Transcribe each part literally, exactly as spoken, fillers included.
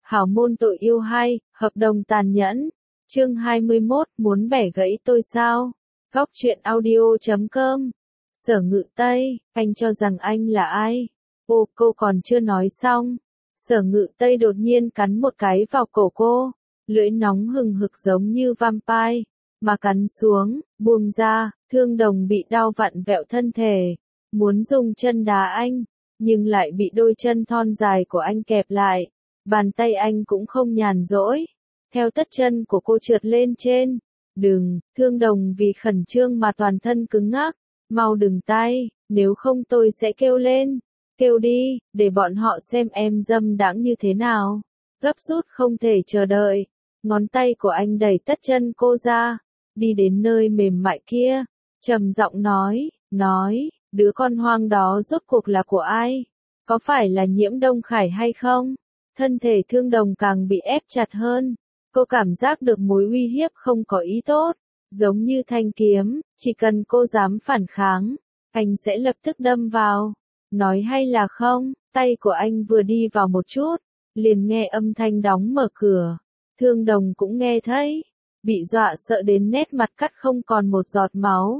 hảo môn tội yêu hay, hợp đồng tàn nhẫn. Chương hai mươi mốt, muốn bẻ gãy tôi sao? Góc truyện audio chấm com. Sở Ngự Tây, anh cho rằng anh là ai? Ô, cô còn chưa nói xong. Sở Ngự Tây đột nhiên cắn một cái vào cổ cô, lưỡi nóng hừng hực giống như vampire, mà cắn xuống, buông ra, Thương Đồng bị đau vặn vẹo thân thể, muốn dùng chân đá anh, nhưng lại bị đôi chân thon dài của anh kẹp lại, bàn tay anh cũng không nhàn rỗi, theo tất chân của cô trượt lên trên. Đừng, Thương Đồng vì khẩn trương mà toàn thân cứng ngắc, mau đừng tay, nếu không tôi sẽ kêu lên. Kêu đi, để bọn họ xem em dâm đãng như thế nào. Gấp rút không thể chờ đợi. Ngón tay của anh đẩy tất chân cô ra, đi đến nơi mềm mại kia, trầm giọng nói, nói, đứa con hoang đó rốt cuộc là của ai? Có phải là Nhiễm Đông Khải hay không? Thân thể Thương Đồng càng bị ép chặt hơn. Cô cảm giác được mối uy hiếp không có ý tốt, giống như thanh kiếm, chỉ cần cô dám phản kháng, anh sẽ lập tức đâm vào. Nói hay là không, tay của anh vừa đi vào một chút, liền nghe âm thanh đóng mở cửa. Thương Đồng cũng nghe thấy, bị dọa sợ đến nét mặt cắt không còn một giọt máu.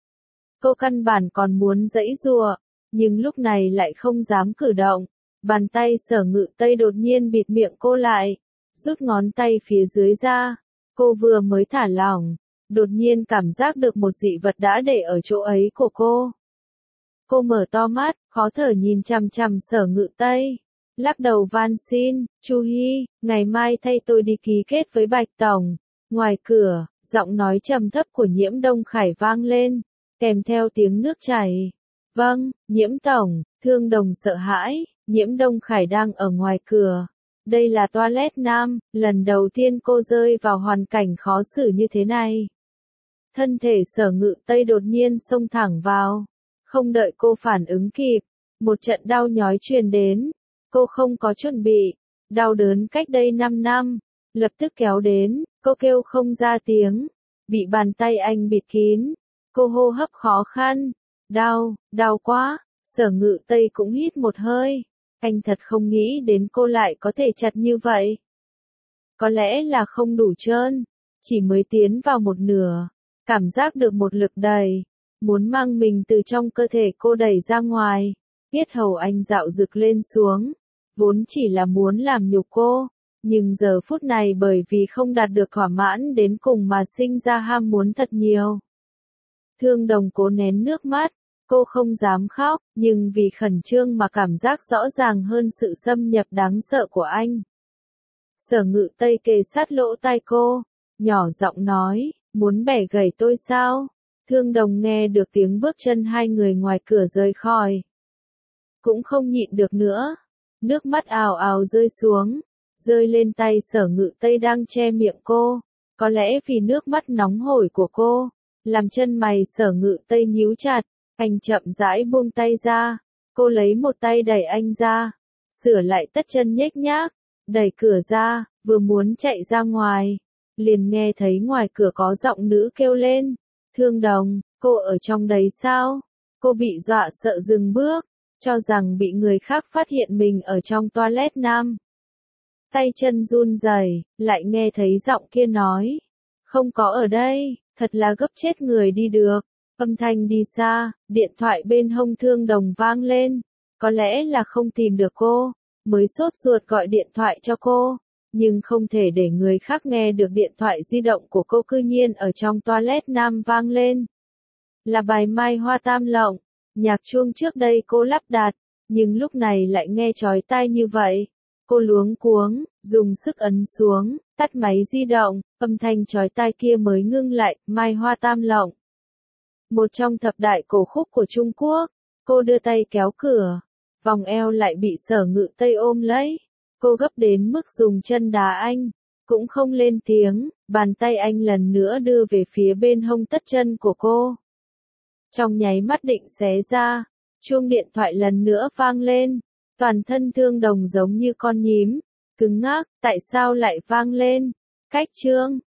Cô căn bản còn muốn giãy giụa, nhưng lúc này lại không dám cử động. Bàn tay Sở Ngự Tây đột nhiên bịt miệng cô lại, rút ngón tay phía dưới ra. Cô vừa mới thả lỏng, đột nhiên cảm giác được một dị vật đã để ở chỗ ấy của cô. Cô mở to mắt, khó thở nhìn chằm chằm Sở Ngự Tây, lắc đầu van xin, Chu Hi, ngày mai thay tôi đi ký kết với Bạch Tổng. Ngoài cửa, giọng nói trầm thấp của Nhiễm Đông Khải vang lên, kèm theo tiếng nước chảy. Vâng, Nhiễm Tổng. Thương Đồng sợ hãi, Nhiễm Đông Khải đang ở ngoài cửa. Đây là toilet nam, lần đầu tiên cô rơi vào hoàn cảnh khó xử như thế này. Thân thể Sở Ngự Tây đột nhiên xông thẳng vào. Không đợi cô phản ứng kịp, một trận đau nhói truyền đến. Cô không có chuẩn bị, đau đớn cách đây năm năm, lập tức kéo đến, cô kêu không ra tiếng, bị bàn tay anh bịt kín. Cô hô hấp khó khăn, đau, đau quá. Sở Ngự Tây cũng hít một hơi, anh thật không nghĩ đến cô lại có thể chặt như vậy. Có lẽ là không đủ trơn, chỉ mới tiến vào một nửa, cảm giác được một lực đẩy, muốn mang mình từ trong cơ thể cô đẩy ra ngoài. Yết hầu anh dạo rực lên xuống, vốn chỉ là muốn làm nhục cô, nhưng giờ phút này bởi vì không đạt được thỏa mãn đến cùng mà sinh ra ham muốn thật nhiều. Thương Đồng cố nén nước mắt, cô không dám khóc, nhưng vì khẩn trương mà cảm giác rõ ràng hơn sự xâm nhập đáng sợ của anh. Sở Ngự Tây kề sát lỗ tai cô, nhỏ giọng nói, muốn bẻ gãy tôi sao? Thương Đồng nghe được tiếng bước chân hai người ngoài cửa rời khỏi, cũng không nhịn được nữa, nước mắt ào ào rơi xuống, rơi lên tay Sở Ngự Tây đang che miệng cô. Có lẽ vì nước mắt nóng hổi của cô, làm chân mày Sở Ngự Tây nhíu chặt, anh chậm rãi buông tay ra, cô lấy một tay đẩy anh ra, sửa lại tất chân nhếch nhác, đẩy cửa ra, vừa muốn chạy ra ngoài, liền nghe thấy ngoài cửa có giọng nữ kêu lên, Thương Đồng, cô ở trong đấy sao? Cô bị dọa sợ dừng bước, cho rằng bị người khác phát hiện mình ở trong toilet nam. Tay chân run rẩy, lại nghe thấy giọng kia nói, không có ở đây, thật là gấp chết người đi được. Âm thanh đi xa, điện thoại bên hông Thương Đồng vang lên, có lẽ là không tìm được cô, mới sốt ruột gọi điện thoại cho cô, nhưng không thể để người khác nghe được điện thoại di động của cô cư nhiên ở trong toilet nam vang lên. Là bài Mai Hoa Tam Lộng, nhạc chuông trước đây cô lắp đặt, nhưng lúc này lại nghe chói tai như vậy. Cô luống cuống, dùng sức ấn xuống, tắt máy di động, âm thanh chói tai kia mới ngưng lại, Mai Hoa Tam Lộng. Một trong thập đại cổ khúc của Trung Quốc, cô đưa tay kéo cửa, vòng eo lại bị Sở Ngự Tây ôm lấy. Cô gấp đến mức dùng chân đá anh, cũng không lên tiếng, bàn tay anh lần nữa đưa về phía bên hông tất chân của cô. Trong nháy mắt định xé ra, chuông điện thoại lần nữa vang lên, toàn thân Thương Đồng giống như con nhím, cứng ngắc, tại sao lại vang lên? Cách chương